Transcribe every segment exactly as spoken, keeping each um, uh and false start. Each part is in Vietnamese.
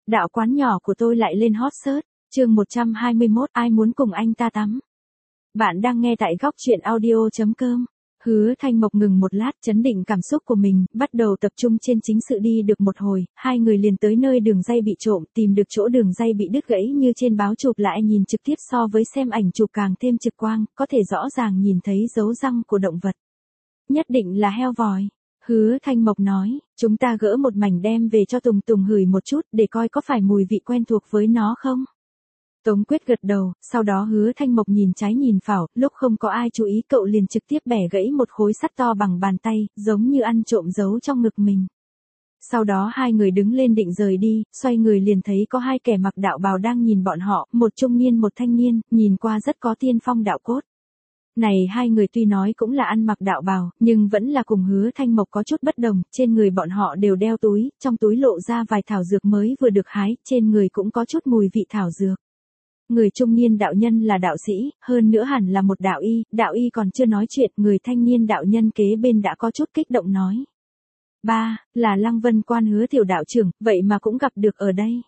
Đạo quán nhỏ của tôi lại lên hot search. Chương một trăm hai mươi mốt, ai muốn cùng anh ta tắm? Bạn đang nghe tại góc truyện audio chấm com. Hứa Thanh Mộc ngừng một lát, trấn định cảm xúc của mình, bắt đầu tập trung trên chính sự. Đi được một hồi, hai người liền tới nơi đường ray bị trộm, tìm được chỗ đường ray bị đứt gãy như trên báo chụp lại, nhìn trực tiếp so với xem ảnh chụp càng thêm trực quang, có thể rõ ràng nhìn thấy dấu răng của động vật. Nhất định là heo vòi. Hứa Thanh Mộc nói, chúng ta gỡ một mảnh đem về cho Tùng Tùng ngửi một chút để coi có phải mùi vị quen thuộc với nó không. Tống Quyết gật đầu, sau đó Hứa Thanh Mộc nhìn trái nhìn phải, lúc không có ai chú ý cậu liền trực tiếp bẻ gãy một khối sắt to bằng bàn tay, giống như ăn trộm giấu trong ngực mình. Sau đó hai người đứng lên định rời đi, xoay người liền thấy có hai kẻ mặc đạo bào đang nhìn bọn họ, một trung niên một thanh niên, nhìn qua rất có tiên phong đạo cốt. Này hai người tuy nói cũng là ăn mặc đạo bào, nhưng vẫn là cùng Hứa Thanh Mộc có chút bất đồng, trên người bọn họ đều đeo túi, trong túi lộ ra vài thảo dược mới vừa được hái, trên người cũng có chút mùi vị thảo dược. Người trung niên đạo nhân là đạo sĩ, hơn nữa hẳn là một đạo y, đạo y còn chưa nói chuyện, người thanh niên đạo nhân kế bên đã có chút kích động nói. Ba, là Lăng Vân Quan Hứa tiểu đạo trưởng, vậy mà cũng gặp được ở đây.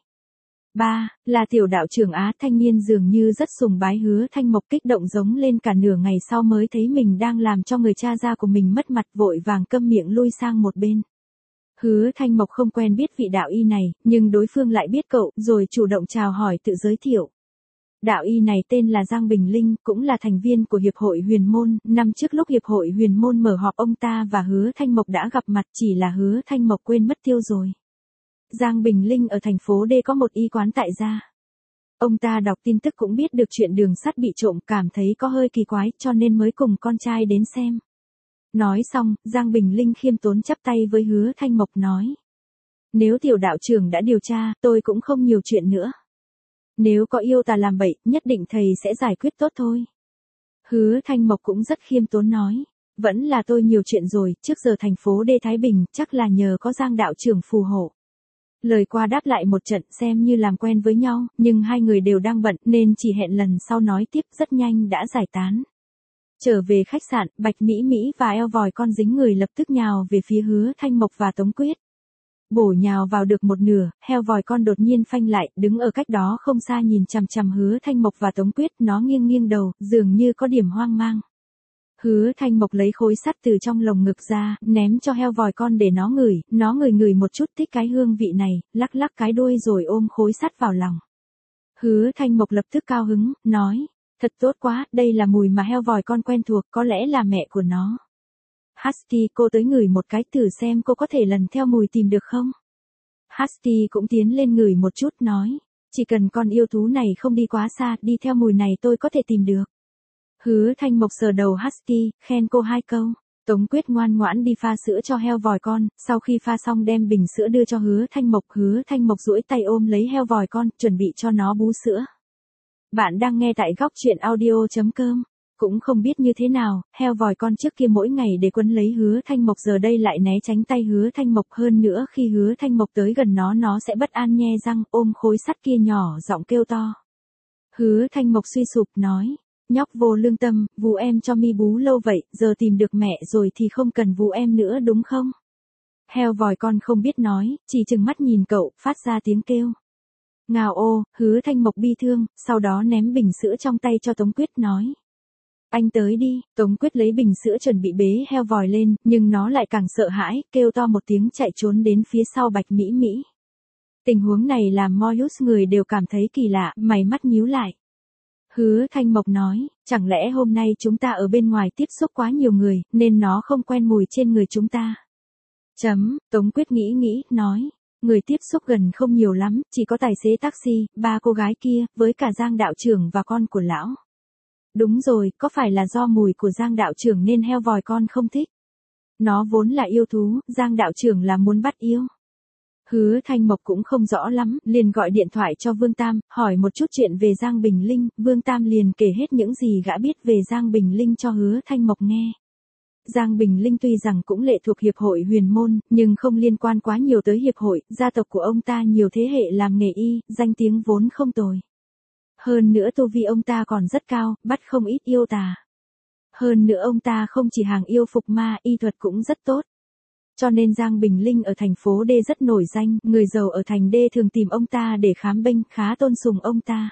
Ba, là tiểu đạo trưởng Á. Thanh niên dường như rất sùng bái Hứa Thanh Mộc, kích động giống lên cả nửa ngày sau mới thấy mình đang làm cho người cha gia của mình mất mặt, vội vàng câm miệng lui sang một bên. Hứa Thanh Mộc không quen biết vị đạo y này, nhưng đối phương lại biết cậu, rồi chủ động chào hỏi tự giới thiệu. Đạo y này tên là Giang Bình Linh, cũng là thành viên của Hiệp hội Huyền Môn, năm trước lúc Hiệp hội Huyền Môn mở họp ông ta và Hứa Thanh Mộc đã gặp mặt, chỉ là Hứa Thanh Mộc quên mất tiêu rồi. Giang Bình Linh ở thành phố D có một y quán tại gia. Ông ta đọc tin tức cũng biết được chuyện đường sắt bị trộm, cảm thấy có hơi kỳ quái cho nên mới cùng con trai đến xem. Nói xong, Giang Bình Linh khiêm tốn chắp tay với Hứa Thanh Mộc nói. Nếu tiểu đạo trưởng đã điều tra, tôi cũng không nhiều chuyện nữa. Nếu có yêu tà làm bậy, nhất định thầy sẽ giải quyết tốt thôi. Hứa Thanh Mộc cũng rất khiêm tốn nói. Vẫn là tôi nhiều chuyện rồi, trước giờ thành phố D Thái Bình, chắc là nhờ có Giang đạo trưởng phù hộ. Lời qua đáp lại một trận, xem như làm quen với nhau, nhưng hai người đều đang bận nên chỉ hẹn lần sau nói tiếp, rất nhanh đã giải tán. Trở về khách sạn, Bạch Mỹ Mỹ và eo vòi con dính người lập tức nhào về phía Hứa Thanh Mộc và Tống Quyết. Bổ nhào vào được một nửa, heo vòi con đột nhiên phanh lại, đứng ở cách đó không xa nhìn chằm chằm Hứa Thanh Mộc và Tống Quyết, nó nghiêng nghiêng đầu, dường như có điểm hoang mang. Hứa Thanh Mộc lấy khối sắt từ trong lồng ngực ra, ném cho heo vòi con để nó ngửi, nó ngửi ngửi một chút thích cái hương vị này, lắc lắc cái đuôi rồi ôm khối sắt vào lòng. Hứa Thanh Mộc lập tức cao hứng, nói, thật tốt quá, đây là mùi mà heo vòi con quen thuộc, có lẽ là mẹ của nó. Husky, cô tới ngửi một cái thử xem cô có thể lần theo mùi tìm được không? Husky cũng tiến lên ngửi một chút nói, chỉ cần con yêu thú này không đi quá xa, đi theo mùi này tôi có thể tìm được. Hứa Thanh Mộc sờ đầu Husky, khen cô hai câu. Tống Quyết ngoan ngoãn đi pha sữa cho heo vòi con, sau khi pha xong đem bình sữa đưa cho Hứa Thanh Mộc. Hứa Thanh Mộc duỗi tay ôm lấy heo vòi con, chuẩn bị cho nó bú sữa. Bạn đang nghe tại góc truyện audio chấm com. Cũng không biết như thế nào, heo vòi con trước kia mỗi ngày để quấn lấy Hứa Thanh Mộc giờ đây lại né tránh tay Hứa Thanh Mộc, hơn nữa khi Hứa Thanh Mộc tới gần nó nó sẽ bất an nhe răng, ôm khối sắt kia nhỏ giọng kêu to. Hứa Thanh Mộc suy sụp nói, nhóc vô lương tâm, vú em cho mi bú lâu vậy, giờ tìm được mẹ rồi thì không cần vú em nữa đúng không? Heo vòi con không biết nói, chỉ trừng mắt nhìn cậu, phát ra tiếng kêu. Ngào ô, Hứa Thanh Mộc bi thương, sau đó ném bình sữa trong tay cho Tống Quyết nói. Anh tới đi. Tống Quyết lấy bình sữa chuẩn bị bế heo vòi lên, nhưng nó lại càng sợ hãi, kêu to một tiếng chạy trốn đến phía sau Bạch Mỹ Mỹ. Tình huống này làm Moyus người đều cảm thấy kỳ lạ, mày mắt nhíu lại. Hứa Thanh Mộc nói, chẳng lẽ hôm nay chúng ta ở bên ngoài tiếp xúc quá nhiều người, nên nó không quen mùi trên người chúng ta. Chấm, Tống Quyết nghĩ nghĩ, nói, người tiếp xúc gần không nhiều lắm, chỉ có tài xế taxi, ba cô gái kia, với cả Giang đạo trưởng và con của lão. Đúng rồi, có phải là do mùi của Giang đạo trưởng nên heo vòi con không thích? Nó vốn là yêu thú, Giang đạo trưởng là muốn bắt yêu. Hứa Thanh Mộc cũng không rõ lắm, liền gọi điện thoại cho Vương Tam, hỏi một chút chuyện về Giang Bình Linh, Vương Tam liền kể hết những gì gã biết về Giang Bình Linh cho Hứa Thanh Mộc nghe. Giang Bình Linh tuy rằng cũng lệ thuộc Hiệp hội Huyền Môn, nhưng không liên quan quá nhiều tới Hiệp hội, gia tộc của ông ta nhiều thế hệ làm nghề y, danh tiếng vốn không tồi. Hơn nữa tu vi ông ta còn rất cao, bắt không ít yêu tà. Hơn nữa ông ta không chỉ hàng yêu phục ma, y thuật cũng rất tốt. cho nên Giang Bình Linh ở thành phố D rất nổi danh, người giàu ở thành D thường tìm ông ta để khám bệnh, khá tôn sùng ông ta.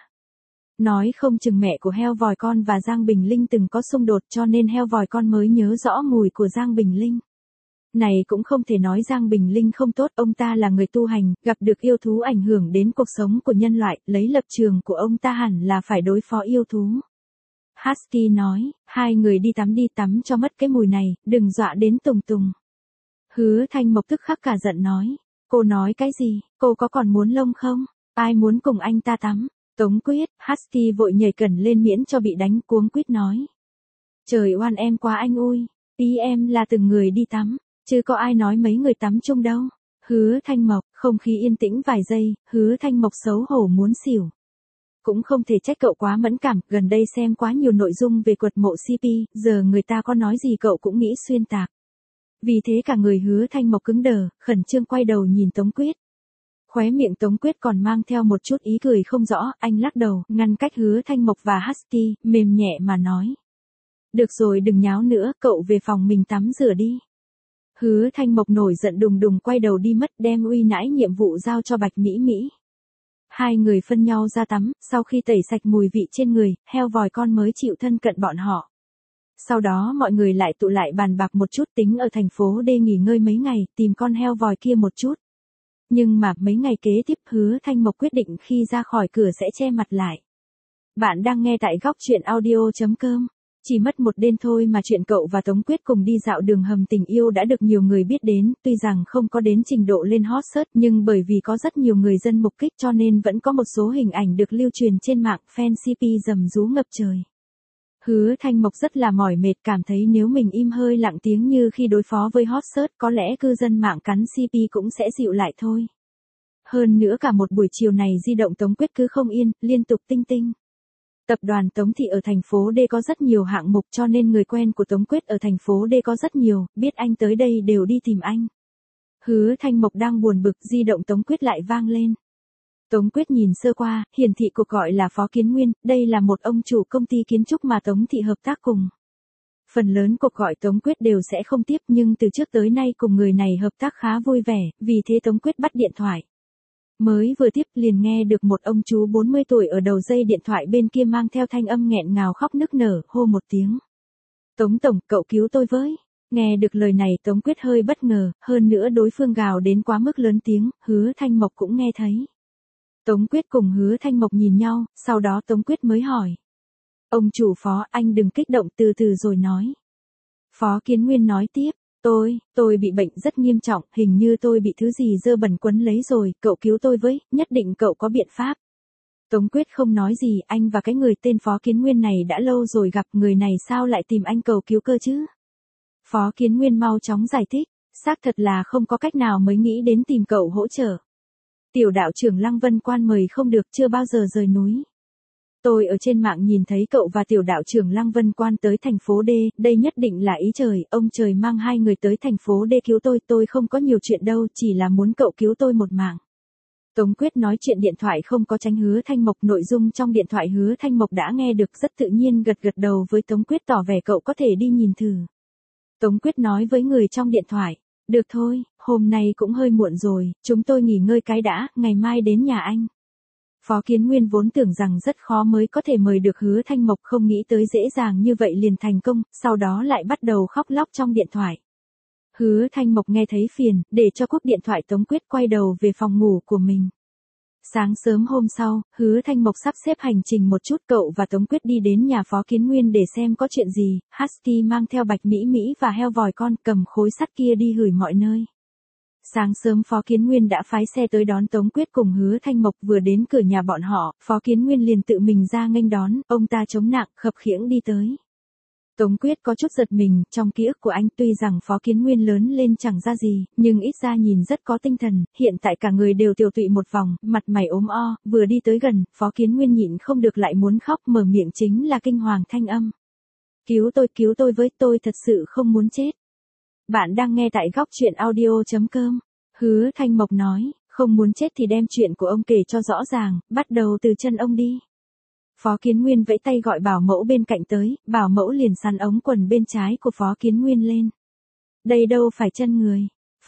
Nói không chừng mẹ của heo vòi con và Giang Bình Linh từng có xung đột cho nên heo vòi con mới nhớ rõ mùi của Giang Bình Linh. Này cũng không thể nói Giang Bình Linh không tốt, ông ta là người tu hành, gặp được yêu thú ảnh hưởng đến cuộc sống của nhân loại, lấy lập trường của ông ta hẳn là phải đối phó yêu thú. Husky nói, hai người đi tắm đi tắm cho mất cái mùi này, đừng dọa đến Tùng Tùng. Hứa Thanh Mộc tức khắc cả giận nói, cô nói cái gì, cô có còn muốn lông không, ai muốn cùng anh ta tắm, Tống Quyết, Husky vội nhảy cẩn lên miễn cho bị đánh, cuống quýt nói. Trời oan em quá anh ui, ý em là từng người đi tắm, chứ có ai nói mấy người tắm chung đâu. Hứa Thanh Mộc, không khí yên tĩnh vài giây, Hứa Thanh Mộc xấu hổ muốn xỉu. Cũng không thể trách cậu quá mẫn cảm, gần đây xem quá nhiều nội dung về quật mộ xê pê, giờ người ta có nói gì cậu cũng nghĩ xuyên tạc. Vì thế cả người Hứa Thanh Mộc cứng đờ, khẩn trương quay đầu nhìn Tống Quyết. Khóe miệng Tống Quyết còn mang theo một chút ý cười không rõ, anh lắc đầu, ngăn cách Hứa Thanh Mộc và Husky, mềm nhẹ mà nói. Được rồi đừng nháo nữa, cậu về phòng mình tắm rửa đi. Hứa Thanh Mộc nổi giận đùng đùng quay đầu đi mất, đem uy nãi nhiệm vụ giao cho Bạch Mỹ Mỹ. Hai người phân nhau ra tắm, sau khi tẩy sạch mùi vị trên người, heo vòi con mới chịu thân cận bọn họ. Sau đó mọi người lại tụ lại bàn bạc một chút, tính ở thành phố D nghỉ ngơi mấy ngày, tìm con heo vòi kia một chút. Nhưng mà mấy ngày kế tiếp Hứa Thanh Mộc quyết định khi ra khỏi cửa sẽ che mặt lại. Bạn đang nghe tại góc truyện audio chấm com. Chỉ mất một đêm thôi mà chuyện cậu và Tống Quyết cùng đi dạo đường hầm tình yêu đã được nhiều người biết đến, tuy rằng không có đến trình độ lên hot search nhưng bởi vì có rất nhiều người dân mục kích cho nên vẫn có một số hình ảnh được lưu truyền trên mạng, fan xê pê rầm rú ngập trời. Hứa Thanh Mộc rất là mỏi mệt, cảm thấy nếu mình im hơi lặng tiếng như khi đối phó với hot search có lẽ cư dân mạng cắn xê pê cũng sẽ dịu lại thôi. Hơn nữa cả một buổi chiều này di động Tống Quyết cứ không yên, liên tục tinh tinh. Tập đoàn Tống Thị ở thành phố D có rất nhiều hạng mục cho nên người quen của Tống Quyết ở thành phố D có rất nhiều, biết anh tới đây đều đi tìm anh. Hứa Thanh Mộc đang buồn bực, di động Tống Quyết lại vang lên. Tống Quyết nhìn sơ qua, hiển thị cuộc gọi là Phó Kiến Nguyên, đây là một ông chủ công ty kiến trúc mà Tống Thị hợp tác cùng. Phần lớn cuộc gọi Tống Quyết đều sẽ không tiếp nhưng từ trước tới nay cùng người này hợp tác khá vui vẻ, vì thế Tống Quyết bắt điện thoại. Mới vừa tiếp liền nghe được một ông chú bốn mươi tuổi ở đầu dây điện thoại bên kia mang theo thanh âm nghẹn ngào khóc nức nở, hô một tiếng. Tống Tổng, cậu cứu tôi với. Nghe được lời này Tống Quyết hơi bất ngờ, hơn nữa đối phương gào đến quá mức lớn tiếng, Hứa Thanh Mộc cũng nghe thấy. Tống Quyết cùng Hứa Thanh Mộc nhìn nhau, sau đó Tống Quyết mới hỏi. Ông chủ Phó, anh đừng kích động, từ từ rồi nói. Phó Kiến Nguyên nói tiếp. Tôi, tôi bị bệnh rất nghiêm trọng, hình như tôi bị thứ gì dơ bẩn quấn lấy rồi, cậu cứu tôi với, nhất định cậu có biện pháp. Tống Quyết không nói gì, anh và cái người tên Phó Kiến Nguyên này đã lâu rồi gặp, người này sao lại tìm anh cầu cứu cơ chứ? Phó Kiến Nguyên mau chóng giải thích, xác thật là không có cách nào mới nghĩ đến tìm cậu hỗ trợ. Tiểu đạo trưởng Lăng Vân Quan mời không được, chưa bao giờ rời núi. Tôi ở trên mạng nhìn thấy cậu và tiểu đạo trưởng Lăng Vân Quan tới thành phố D, đây nhất định là ý trời, ông trời mang hai người tới thành phố D cứu tôi, tôi không có nhiều chuyện đâu, chỉ là muốn cậu cứu tôi một mạng. Tống Quyết nói chuyện điện thoại không có tránh Hứa Thanh Mộc, nội dung trong điện thoại Hứa Thanh Mộc đã nghe được, rất tự nhiên gật gật đầu với Tống Quyết tỏ vẻ cậu có thể đi nhìn thử. Tống Quyết nói với người trong điện thoại, được thôi, hôm nay cũng hơi muộn rồi, chúng tôi nghỉ ngơi cái đã, ngày mai đến nhà anh. Phó Kiến Nguyên vốn tưởng rằng rất khó mới có thể mời được Hứa Thanh Mộc, không nghĩ tới dễ dàng như vậy liền thành công, sau đó lại bắt đầu khóc lóc trong điện thoại. Hứa Thanh Mộc nghe thấy phiền, để cho cúp điện thoại Tống Quyết quay đầu về phòng ngủ của mình. Sáng sớm hôm sau, Hứa Thanh Mộc sắp xếp hành trình một chút, cậu và Tống Quyết đi đến nhà Phó Kiến Nguyên để xem có chuyện gì, Husky mang theo Bạch Mỹ Mỹ và heo vòi con cầm khối sắt kia đi hửi mọi nơi. Sáng sớm Phó Kiến Nguyên đã phái xe tới đón Tống Quyết cùng Hứa Thanh Mộc, vừa đến cửa nhà bọn họ, Phó Kiến Nguyên liền tự mình ra nghênh đón, ông ta chống nặng, khập khiễng đi tới. Tống Quyết có chút giật mình, trong ký ức của anh tuy rằng Phó Kiến Nguyên lớn lên chẳng ra gì, nhưng ít ra nhìn rất có tinh thần, hiện tại cả người đều tiều tụy một vòng, mặt mày ốm o, vừa đi tới gần, Phó Kiến Nguyên nhịn không được lại muốn khóc, mở miệng chính là kinh hoàng thanh âm. Cứu tôi, cứu tôi với, tôi thật sự không muốn chết. Bạn đang nghe tại góc truyện audio chấm com. Hứa Thanh Mộc nói, không muốn chết thì đem chuyện của ông kể cho rõ ràng, bắt đầu từ chân ông đi. Phó Kiến Nguyên vẫy tay gọi bảo mẫu bên cạnh tới, bảo mẫu liền sắn ống quần bên trái của Phó Kiến Nguyên lên. Đây đâu phải chân người.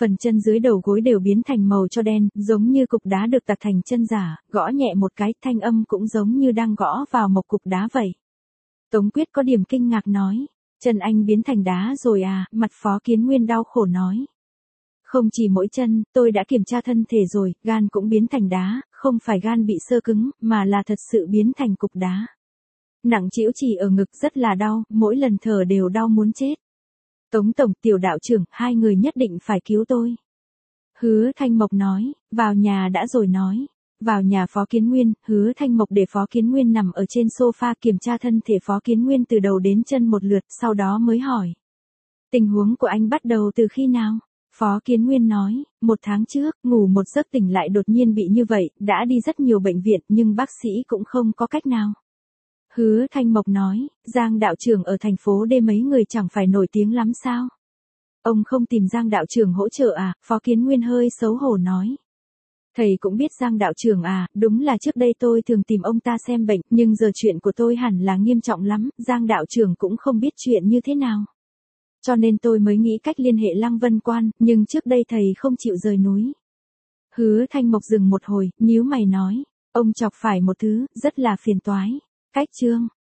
Phần chân dưới đầu gối đều biến thành màu cho đen, giống như cục đá được tạc thành chân giả, gõ nhẹ một cái, thanh âm cũng giống như đang gõ vào một cục đá vậy. Tống Quyết có điểm kinh ngạc nói, chân anh biến thành đá rồi à, mặt Phó Kiến Nguyên đau khổ nói. Không chỉ mỗi chân, tôi đã kiểm tra thân thể rồi, gan cũng biến thành đá, không phải gan bị xơ cứng, mà là thật sự biến thành cục đá. Nặng trĩu chỉ ở ngực rất là đau, mỗi lần thở đều đau muốn chết. Tống tổng, Tiểu đạo trưởng, hai người nhất định phải cứu tôi. Hứa Thanh Mộc nói, vào nhà đã rồi nói. Vào nhà Phó Kiến Nguyên, Hứa Thanh Mộc để Phó Kiến Nguyên nằm ở trên sofa kiểm tra thân thể Phó Kiến Nguyên từ đầu đến chân một lượt, sau đó mới hỏi. Tình huống của anh bắt đầu từ khi nào? Phó Kiến Nguyên nói, một tháng trước, ngủ một giấc tỉnh lại đột nhiên bị như vậy, đã đi rất nhiều bệnh viện nhưng bác sĩ cũng không có cách nào. Hứa Thanh Mộc nói, Giang đạo trưởng ở thành phố D mấy người chẳng phải nổi tiếng lắm sao? Ông không tìm Giang đạo trưởng hỗ trợ à? Phó Kiến Nguyên hơi xấu hổ nói. Thầy cũng biết Giang đạo trưởng à, đúng là trước đây tôi thường tìm ông ta xem bệnh, nhưng giờ chuyện của tôi hẳn là nghiêm trọng lắm, Giang đạo trưởng cũng không biết chuyện như thế nào. Cho nên tôi mới nghĩ cách liên hệ Lăng Vân Quan, nhưng trước đây thầy không chịu rời núi. Hứa Thanh Mộc dừng một hồi, nhíu mày nói, ông chọc phải một thứ, rất là phiền toái. Cách chương